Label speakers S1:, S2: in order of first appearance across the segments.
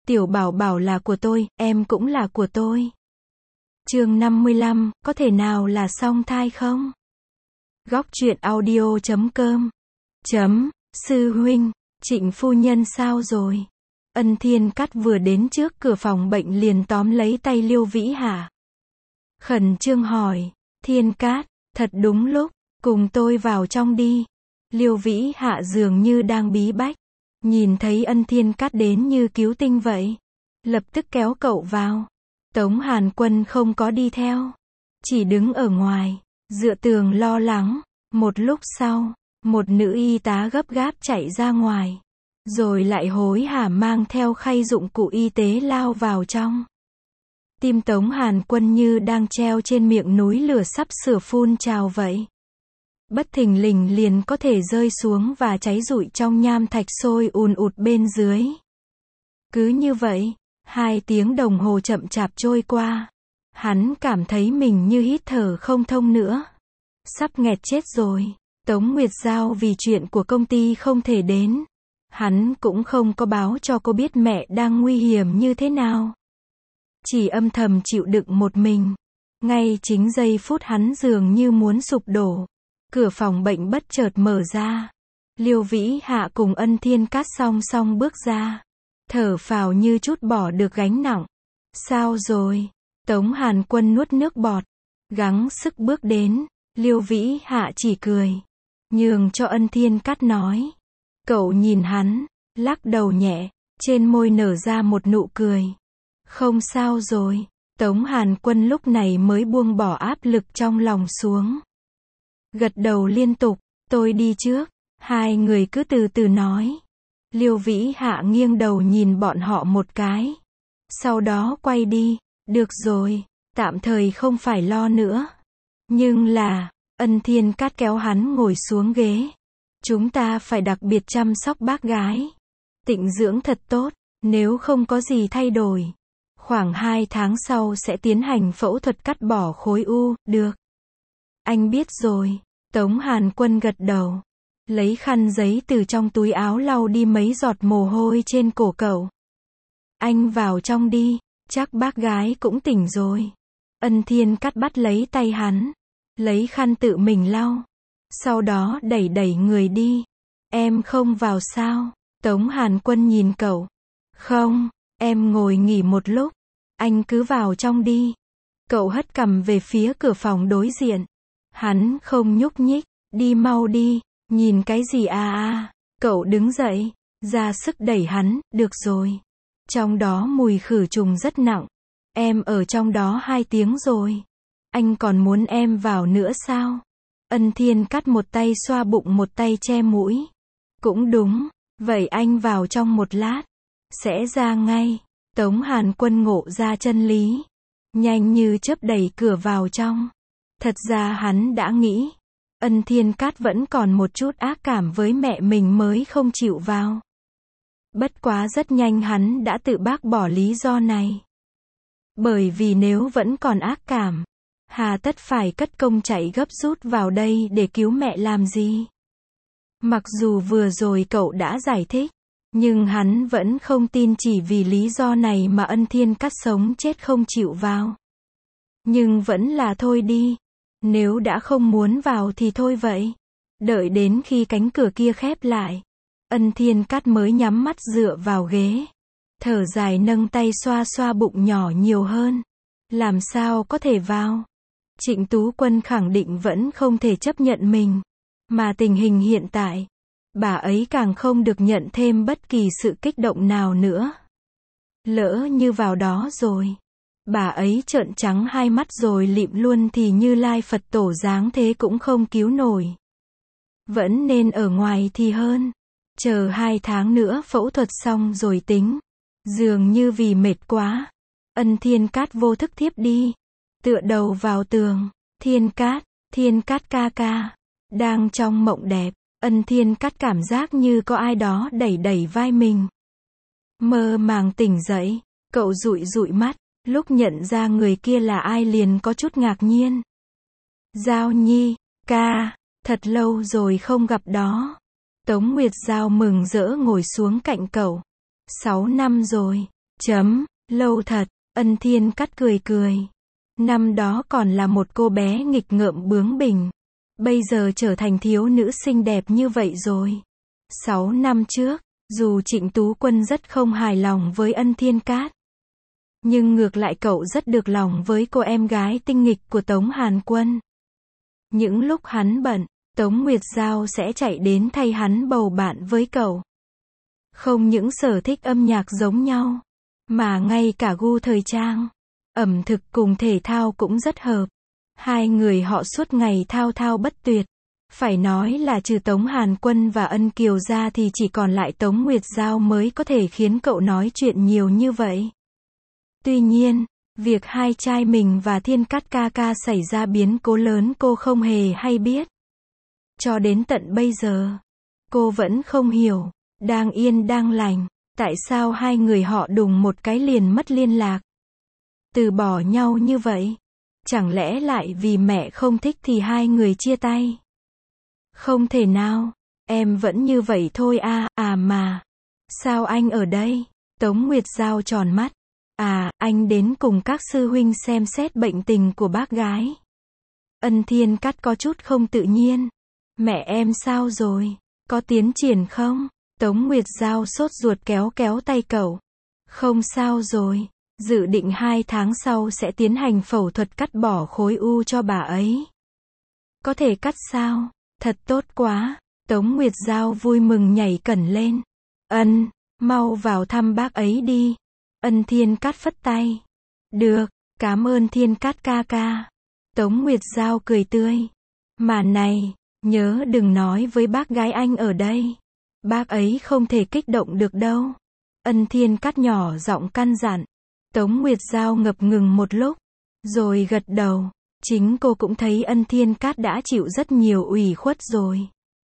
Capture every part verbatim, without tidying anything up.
S1: Tiểu bảo bảo là của tôi, em cũng là của tôi. Chương năm mươi lăm, có thể nào là song thai không? Góc truyện audio chấm com. Chấm, sư huynh, Trịnh phu nhân sao rồi? Ân Thiên Cát vừa đến trước cửa phòng bệnh liền tóm lấy tay Liêu Vĩ Hạ. Khẩn trương hỏi, Thiên Cát, thật đúng lúc, cùng tôi vào trong đi. Liêu Vĩ Hạ dường như đang bí bách, nhìn thấy Ân Thiên Cát đến như cứu tinh vậy, lập tức kéo cậu vào. Tống Hàn Quân không có đi theo, chỉ đứng ở ngoài, dựa tường lo lắng. Một lúc sau, một nữ y tá gấp gáp chạy ra ngoài, rồi lại hối hả mang theo khay dụng cụ y tế lao vào trong. Tim Tống Hàn Quân như đang treo trên miệng núi lửa sắp sửa phun trào vậy. Bất thình lình liền có thể rơi xuống và cháy rụi trong nham thạch sôi ùn ụt bên dưới. Cứ như vậy, hai tiếng đồng hồ chậm chạp trôi qua. Hắn cảm thấy mình như hít thở không thông nữa. Sắp nghẹt chết rồi. Tống Nguyệt Giao vì chuyện của công ty không thể đến. Hắn cũng không có báo cho cô biết mẹ đang nguy hiểm như thế nào. Chỉ âm thầm chịu đựng một mình. Ngay chính giây phút hắn dường như muốn sụp đổ, cửa phòng bệnh bất chợt mở ra. Liêu Vĩ Hạ cùng Ân Thiên Cát song song bước ra, thở phào như chút bỏ được gánh nặng. Sao rồi? Tống Hàn Quân nuốt nước bọt, gắng sức bước đến. Liêu Vĩ Hạ chỉ cười, nhường cho Ân Thiên Cát nói. Cậu nhìn hắn, lắc đầu nhẹ, trên môi nở ra một nụ cười. Không sao rồi. Tống Hàn Quân lúc này mới buông bỏ áp lực trong lòng xuống, gật đầu liên tục. Tôi đi trước. Hai người cứ từ từ nói. Liêu Vĩ Hạ nghiêng đầu nhìn bọn họ một cái, sau đó quay đi. Được rồi, tạm thời không phải lo nữa. Nhưng là, Ân Thiên Cát kéo hắn ngồi xuống ghế. Chúng ta phải đặc biệt chăm sóc bác gái, tịnh dưỡng thật tốt. Nếu không có gì thay đổi, khoảng hai tháng sau sẽ tiến hành phẫu thuật cắt bỏ khối u. Được. Anh biết rồi. Tống Hàn Quân gật đầu, lấy khăn giấy từ trong túi áo lau đi mấy giọt mồ hôi trên cổ cậu. Anh vào trong đi, chắc bác gái cũng tỉnh rồi. Ân Thiên Cát bắt lấy tay hắn, lấy khăn tự mình lau, sau đó đẩy đẩy người đi. Em không vào sao? Tống Hàn Quân nhìn cậu. Không, em ngồi nghỉ một lúc, anh cứ vào trong đi. Cậu hất cằm về phía cửa phòng đối diện. Hắn không nhúc nhích. Đi mau đi, nhìn cái gì à à. Cậu đứng dậy, ra sức đẩy hắn. Được rồi. Trong đó mùi khử trùng rất nặng. Em ở trong đó hai tiếng rồi. Anh còn muốn em vào nữa sao? Ân Thiên Cát một tay xoa bụng một tay che mũi. Cũng đúng, vậy anh vào trong một lát, sẽ ra ngay. Tống Hàn Quân ngộ ra chân lý, nhanh như chớp đẩy cửa vào trong. Thật ra hắn đã nghĩ, Ân Thiên Cát vẫn còn một chút ác cảm với mẹ mình mới không chịu vào. Bất quá rất nhanh hắn đã tự bác bỏ lý do này. Bởi vì nếu vẫn còn ác cảm, hà tất phải cất công chạy gấp rút vào đây để cứu mẹ làm gì? Mặc dù vừa rồi cậu đã giải thích, nhưng hắn vẫn không tin chỉ vì lý do này mà Ân Thiên Cát sống chết không chịu vào. Nhưng vẫn là thôi đi. Nếu đã không muốn vào thì thôi vậy. Đợi đến khi cánh cửa kia khép lại, Ân Thiên Cát mới nhắm mắt dựa vào ghế, thở dài nâng tay xoa xoa bụng nhỏ nhiều hơn. Làm sao có thể vào? Trịnh Tú Quân khẳng định vẫn không thể chấp nhận mình. Mà tình hình hiện tại, bà ấy càng không được nhận thêm bất kỳ sự kích động nào nữa. Lỡ như vào đó rồi, bà ấy trợn trắng hai mắt rồi lịm luôn thì Như Lai Phật Tổ giáng thế cũng không cứu nổi. Vẫn nên ở ngoài thì hơn. Chờ hai tháng nữa phẫu thuật xong rồi tính. Dường như vì mệt quá, Ân Thiên Cát vô thức thiếp đi, tựa đầu vào tường. Thiên Cát, Thiên Cát ca ca. Đang trong mộng đẹp, Ân Thiên Cát cảm giác như có ai đó đẩy đẩy vai mình. Mơ màng tỉnh dậy, cậu dụi dụi mắt, lúc nhận ra người kia là ai liền có chút ngạc nhiên. Giao Nhi, ca, thật lâu rồi không gặp đó. Tống Nguyệt Giao mừng rỡ ngồi xuống cạnh cậu. Sáu năm rồi, Chấm, lâu thật, Ân Thiên Cát cười cười. Năm đó còn là một cô bé nghịch ngợm bướng bỉnh. Bây giờ trở thành thiếu nữ xinh đẹp như vậy rồi. Sáu năm trước, dù Trịnh Tú Quân rất không hài lòng với Ân Thiên Cát, nhưng ngược lại cậu rất được lòng với cô em gái tinh nghịch của Tống Hàn Quân. Những lúc hắn bận, Tống Nguyệt Giao sẽ chạy đến thay hắn bầu bạn với cậu. Không những sở thích âm nhạc giống nhau, mà ngay cả gu thời trang, ẩm thực cùng thể thao cũng rất hợp. Hai người họ suốt ngày thao thao bất tuyệt. Phải nói là trừ Tống Hàn Quân và Ân Kiều ra thì chỉ còn lại Tống Nguyệt Giao mới có thể khiến cậu nói chuyện nhiều như vậy. Tuy nhiên, việc hai trai mình và Thiên Cát ca ca xảy ra biến cố lớn cô không hề hay biết. Cho đến tận bây giờ, cô vẫn không hiểu, đang yên đang lành, tại sao hai người họ đùng một cái liền mất liên lạc. Từ bỏ nhau như vậy. Chẳng lẽ lại vì mẹ không thích thì hai người chia tay? Không thể nào, em vẫn như vậy thôi à, à mà. Sao anh ở đây? Tống Nguyệt Giao tròn mắt. À, anh đến cùng các sư huynh xem xét bệnh tình của bác gái. Ân Thiên Cát có chút không tự nhiên. Mẹ em sao rồi? Có tiến triển không? Tống Nguyệt Giao sốt ruột kéo kéo tay cậu. Không sao rồi. Dự định hai tháng sau sẽ tiến hành phẫu thuật cắt bỏ khối u cho bà ấy. Có thể cắt sao? Thật tốt quá. Tống Nguyệt Giao vui mừng nhảy cẩn lên. Ân, mau vào thăm bác ấy đi. Ân Thiên Cát phất tay. Được, cảm ơn Thiên Cát ca ca. Tống Nguyệt Giao cười tươi. Mà này, nhớ đừng nói với bác gái anh ở đây. Bác ấy không thể kích động được đâu. Ân Thiên Cát nhỏ giọng căn dặn. Tống Nguyệt Giao ngập ngừng một lúc, rồi gật đầu. Chính cô cũng thấy Ân Thiên Cát đã chịu rất nhiều ủy khuất rồi.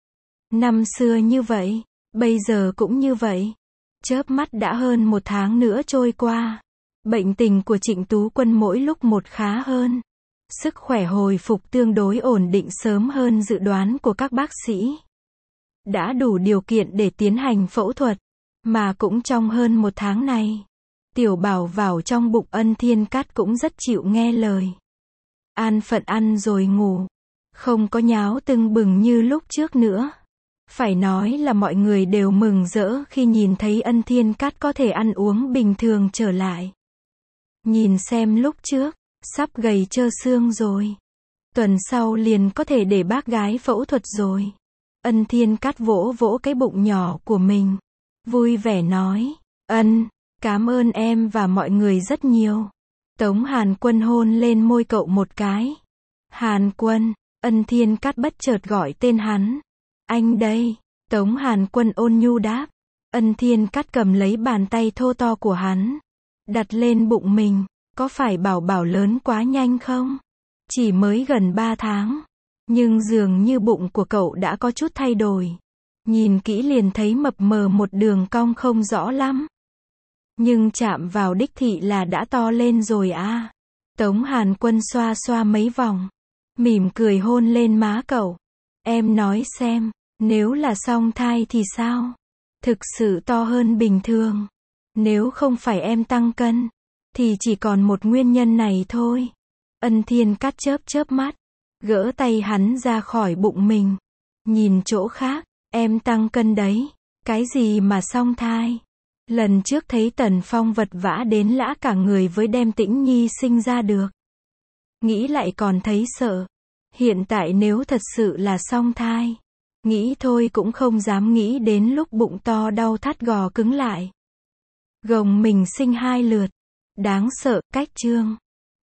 S1: Năm xưa như vậy, bây giờ cũng như vậy. Chớp mắt đã hơn một tháng nữa trôi qua. Bệnh tình của Trịnh Tú Quân mỗi lúc một khá hơn. Sức khỏe hồi phục tương đối ổn định sớm hơn dự đoán của các bác sĩ. Đã đủ điều kiện để tiến hành phẫu thuật, mà cũng trong hơn một tháng này. Tiểu Bảo vào trong bụng Ân Thiên Cát cũng rất chịu nghe lời. An phận ăn rồi ngủ. Không có nháo tưng bừng như lúc trước nữa. Phải nói là mọi người đều mừng rỡ khi nhìn thấy Ân Thiên Cát có thể ăn uống bình thường trở lại. Nhìn xem lúc trước, sắp gầy trơ xương rồi. Tuần sau liền có thể để bác gái phẫu thuật rồi. Ân Thiên Cát vỗ vỗ cái bụng nhỏ của mình. Vui vẻ nói. Ân, cảm ơn em và mọi người rất nhiều. Tống Hàn Quân hôn lên môi cậu một cái. Hàn Quân, Ân Thiên Cát bất chợt gọi tên hắn. Anh đây. Tống Hàn Quân ôn nhu đáp. Ân Thiên Cát cầm lấy bàn tay thô to của hắn. Đặt lên bụng mình. Có phải bảo bảo lớn quá nhanh không? Chỉ mới gần ba tháng. Nhưng dường như bụng của cậu đã có chút thay đổi. Nhìn kỹ liền thấy mập mờ một đường cong không rõ lắm. Nhưng chạm vào đích thị là đã to lên rồi à. Tống Hàn Quân xoa xoa mấy vòng. Mỉm cười hôn lên má cậu. Em nói xem, nếu là song thai thì sao? Thực sự to hơn bình thường. Nếu không phải em tăng cân, thì chỉ còn một nguyên nhân này thôi. Ân Thiên Cát chớp chớp mắt. Gỡ tay hắn ra khỏi bụng mình. Nhìn chỗ khác, em tăng cân đấy. Cái gì mà song thai? Lần trước thấy Tần Phong vật vã đến lã cả người với đem Tĩnh Nhi sinh ra được. Nghĩ lại còn thấy sợ. Hiện tại nếu thật sự là song thai, nghĩ thôi cũng không dám nghĩ đến lúc bụng to đau thắt gò cứng lại. Gồng mình sinh hai lượt. Đáng sợ, cách chương.